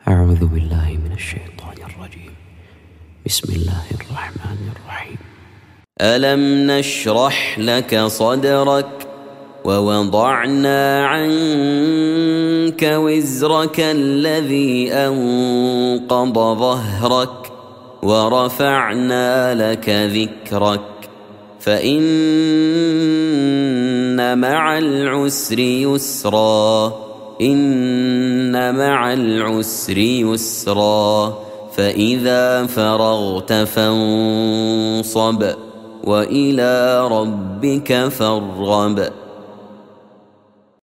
أعوذ بالله من الشيطان الرجيم. بسم الله الرحمن الرحيم. ألم نشرح لك صدرك ووضعنا عنك وزرك الذي أنقض ظهرك ورفعنا لك ذكرك فإن مع العسر يسرا إن مع العسر يسرا فإذا فرغت فانصب وإلى ربك فارغب.